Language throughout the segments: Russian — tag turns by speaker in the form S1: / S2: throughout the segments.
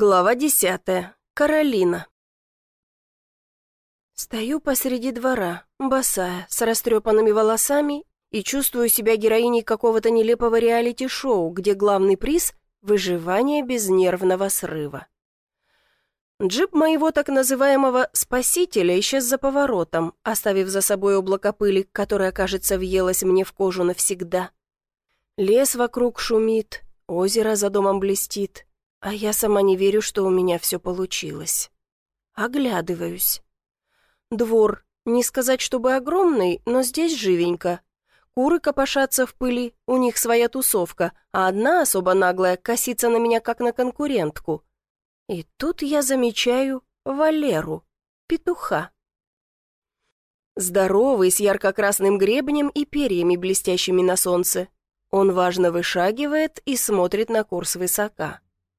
S1: Глава 10. Каролина. Стою посреди двора, босая, с растрепанными волосами, и чувствую себя героиней какого-то нелепого реалити-шоу, где главный приз — выживание без нервного срыва. Джип моего так называемого «спасителя» исчез за поворотом, оставив за собой облако пыли, которое, кажется, въелось мне в кожу навсегда. Лес вокруг шумит, озеро за домом блестит. А я сама не верю, что у меня все получилось. Оглядываюсь. Двор, не сказать, чтобы огромный, но здесь живенько. Куры копошатся в пыли, у них своя тусовка, а одна особо наглая косится на меня, как на конкурентку. И тут я замечаю Валеру, петуха. Здоровый, с ярко-красным гребнем и перьями, блестящими на солнце. Он важно вышагивает и смотрит на кур свысока.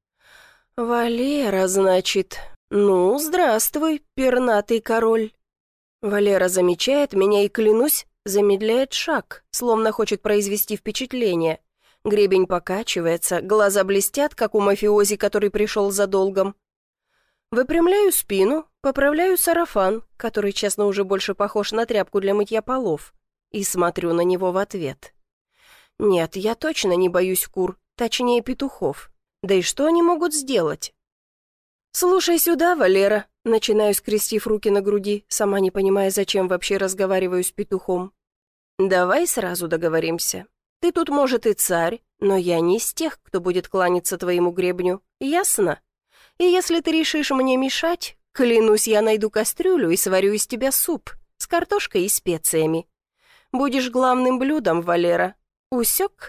S1: «Валера, значит. Ну, здравствуй, пернатый король». Валера замечает меня и, клянусь, замедляет шаг, словно хочет произвести впечатление. Гребень покачивается, глаза блестят, как у мафиози, который пришел за долгом. Выпрямляю спину, поправляю сарафан, который, честно, уже больше похож на тряпку для мытья полов, и смотрю на него в ответ. Нет, я точно не боюсь кур, точнее петухов. Да и что они могут сделать? «Слушай сюда, Валера», — начинаю, скрестив руки на груди, сама не понимая, зачем вообще разговариваю с петухом. «Давай сразу договоримся. Ты тут, может, и царь, но я не из тех, кто будет кланяться твоему гребню, ясно? И если ты решишь мне мешать, клянусь, я найду кастрюлю и сварю из тебя суп с картошкой и специями. Будешь главным блюдом, Валера. Усек?»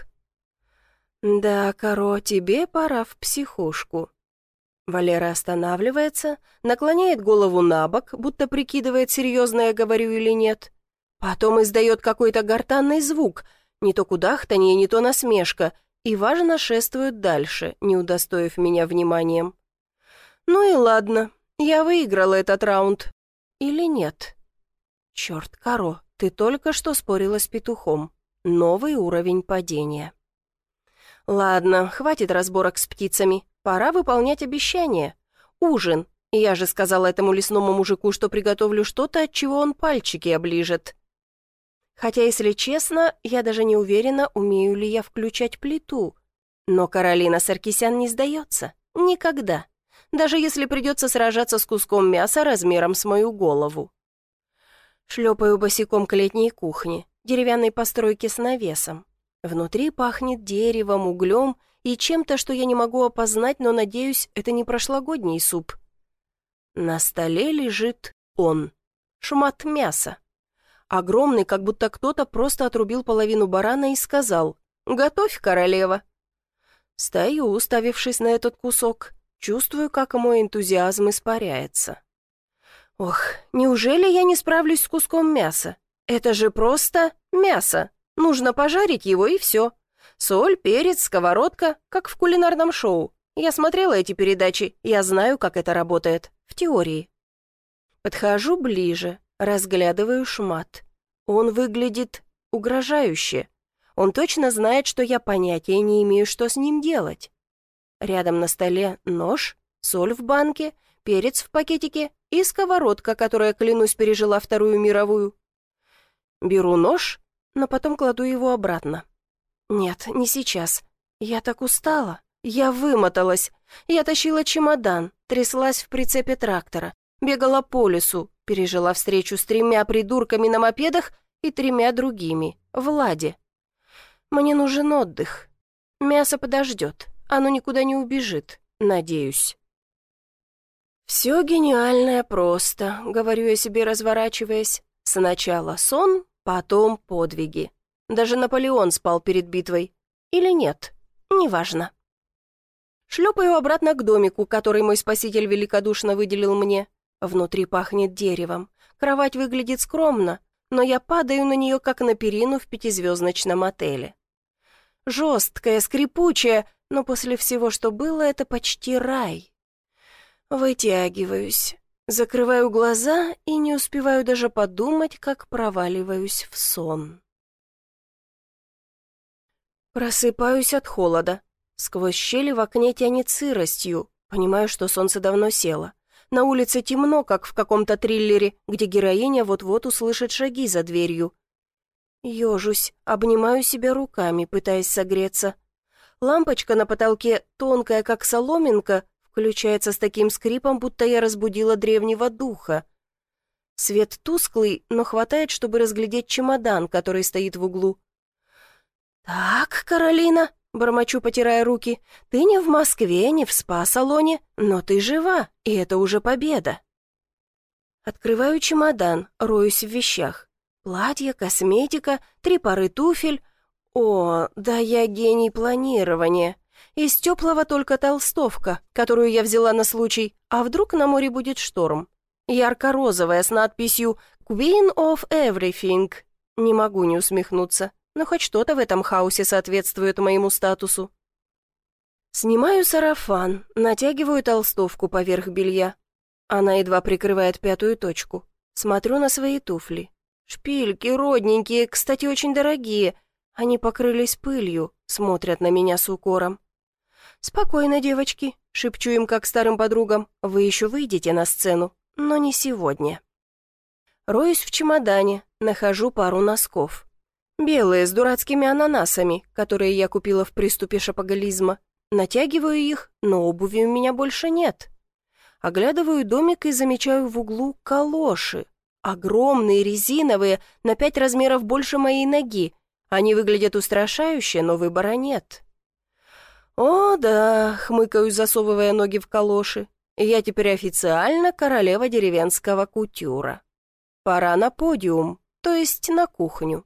S1: «Да, Каро, тебе пора в психушку». Валера останавливается, наклоняет голову на бок, будто прикидывает, серьезно я говорю или нет. Потом издает какой-то гортанный звук, не то кудахтанье, не то насмешка, и важно шествует дальше, не удостоив меня вниманием. Ну и ладно, я выиграла этот раунд. Или нет? Черт, Каро, ты только что спорила с петухом. Новый уровень падения. Ладно, хватит разборок с птицами. Пора выполнять обещание. Ужин. Я же сказала этому лесному мужику, что приготовлю что-то, от чего он пальчики оближет. Хотя, если честно, я даже не уверена, умею ли я включать плиту. Но Каролина Саркисян не сдается. Никогда. Даже если придется сражаться с куском мяса размером с мою голову. Шлепаю босиком к летней кухне, деревянной постройке с навесом. Внутри пахнет деревом, углем и чем-то, что я не могу опознать, но, надеюсь, это не прошлогодний суп. На столе лежит он. Шмат мяса. Огромный, как будто кто-то просто отрубил половину барана и сказал: «Готовь, королева». Стою, уставившись на этот кусок. Чувствую, как мой энтузиазм испаряется. Ох, неужели я не справлюсь с куском мяса? Это же просто мясо. Нужно пожарить его и все. Соль, перец, сковородка, как в кулинарном шоу. Я смотрела эти передачи, я знаю, как это работает. В теории. Подхожу ближе, разглядываю шмат. Он выглядит угрожающе. Он точно знает, что я понятия не имею, что с ним делать. Рядом на столе нож, соль в банке, перец в пакетике и сковородка, которая, клянусь, пережила Вторую мировую. Беру нож, но потом кладу его обратно. Нет, не сейчас. Я так устала. Я вымоталась. Я тащила чемодан, тряслась в прицепе трактора, бегала по лесу, пережила встречу с 3 придурками на мопедах и 3 другими, в Ладе. Мне нужен отдых. Мясо подождет, оно никуда не убежит, надеюсь. «Все гениальное просто», — говорю я себе, разворачиваясь. «Сначала сон, потом подвиги. Даже Наполеон спал перед битвой. Или нет? Неважно». Шлепаю обратно к домику, который мой спаситель великодушно выделил мне. Внутри пахнет деревом. Кровать выглядит скромно, но я падаю на нее, как на перину в 5-звездочном отеле. Жесткая, скрипучая, но после всего, что было, это почти рай. Вытягиваюсь, закрываю глаза и не успеваю даже подумать, как проваливаюсь в сон. Просыпаюсь от холода. Сквозь щели в окне тянет сыростью. Понимаю, что солнце давно село. На улице темно, как в каком-то триллере, где героиня вот-вот услышит шаги за дверью. Ёжусь, обнимаю себя руками, пытаясь согреться. Лампочка на потолке, тонкая, как соломинка, включается с таким скрипом, будто я разбудила древнего духа. Свет тусклый, но хватает, чтобы разглядеть чемодан, который стоит в углу. «Так, Каролина», — бормочу, потирая руки, — «ты не в Москве, не в спа-салоне, но ты жива, и это уже победа». Открываю чемодан, роюсь в вещах. Платье, косметика, 3 пары туфель. О, да я гений планирования. Из теплого только толстовка, которую я взяла на случай, а вдруг на море будет шторм. Ярко-розовая с надписью «Queen of Everything». Не могу не усмехнуться, но хоть что-то в этом хаосе соответствует моему статусу. Снимаю сарафан, натягиваю толстовку поверх белья. Она едва прикрывает 5-ю точку. Смотрю на свои туфли. Шпильки родненькие, кстати, очень дорогие. Они покрылись пылью, смотрят на меня с укором. «Спокойно, девочки», — шепчу им, как старым подругам. «Вы еще выйдете на сцену, но не сегодня». Роюсь в чемодане, нахожу пару носков. Белые, с дурацкими ананасами, которые я купила в приступе шопоголизма. Натягиваю их, но обуви у меня больше нет. Оглядываю домик и замечаю в углу калоши. Огромные, резиновые, на 5 размеров больше моей ноги. Они выглядят устрашающе, но выбора нет. «О, да», — хмыкаю, засовывая ноги в калоши. «Я теперь официально королева деревенского кутюра. Пора на подиум, то есть на кухню».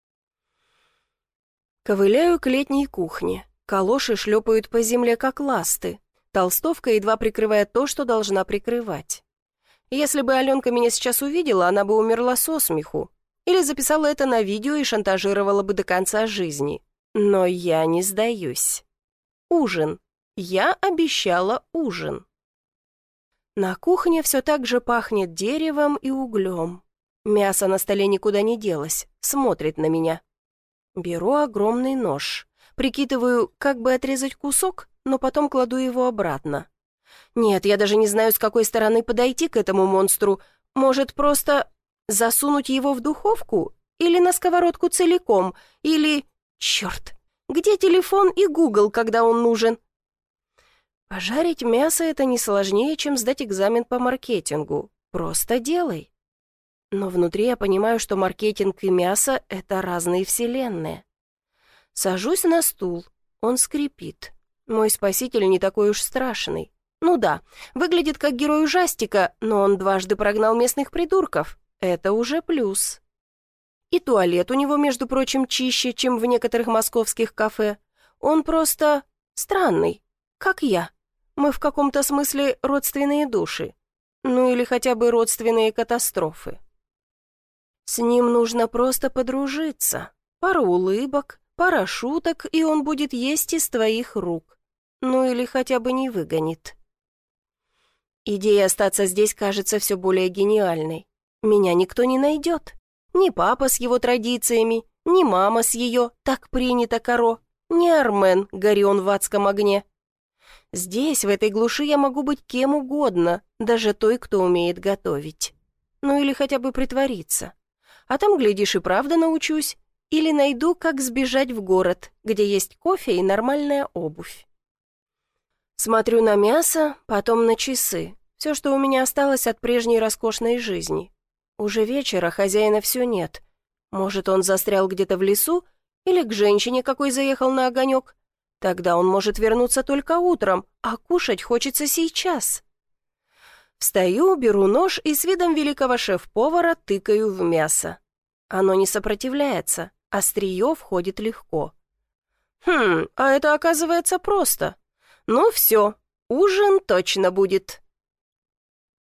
S1: Ковыляю к летней кухне. Калоши шлепают по земле, как ласты. Толстовка едва прикрывает то, что должна прикрывать. Если бы Аленка меня сейчас увидела, она бы умерла со смеху. Или записала это на видео и шантажировала бы до конца жизни. Но я не сдаюсь. Ужин. Я обещала ужин. На кухне все так же пахнет деревом и углем. Мясо на столе никуда не делось, смотрит на меня. Беру огромный нож. Прикидываю, как бы отрезать кусок, но потом кладу его обратно. Нет, я даже не знаю, с какой стороны подойти к этому монстру. Может, просто засунуть его в духовку? Или на сковородку целиком? Или... Черт! Где телефон и Google, когда он нужен? Пожарить мясо — это не сложнее, чем сдать экзамен по маркетингу. Просто делай. Но внутри я понимаю, что маркетинг и мясо — это разные вселенные. Сажусь на стул. Он скрипит. Мой спаситель не такой уж страшный. Ну да, выглядит как герой ужастика, но он дважды прогнал местных придурков. Это уже плюс. И туалет у него, между прочим, чище, чем в некоторых московских кафе. Он просто странный, как я. Мы в каком-то смысле родственные души. Ну или хотя бы родственные катастрофы. С ним нужно просто подружиться. Пара улыбок, пара шуток, и он будет есть из твоих рук. Ну или хотя бы не выгонит. Идея остаться здесь кажется все более гениальной. Меня никто не найдет. Ни папа с его традициями, ни мама с ее «так принято, коро», ни Армен, гори он в адском огне. Здесь, в этой глуши, я могу быть кем угодно, даже той, кто умеет готовить. Ну или хотя бы притвориться. А там, глядишь, и правда научусь. Или найду, как сбежать в город, где есть кофе и нормальная обувь. Смотрю на мясо, потом на часы. Все, что у меня осталось от прежней роскошной жизни. Уже вечер, а хозяина все нет. Может, он застрял где-то в лесу? Или к женщине какой заехал на огонек? Тогда он может вернуться только утром, а кушать хочется сейчас. Встаю, беру нож и с видом великого шеф-повара тыкаю в мясо. Оно не сопротивляется, острие входит легко. А это оказывается просто. Ну все, ужин точно будет.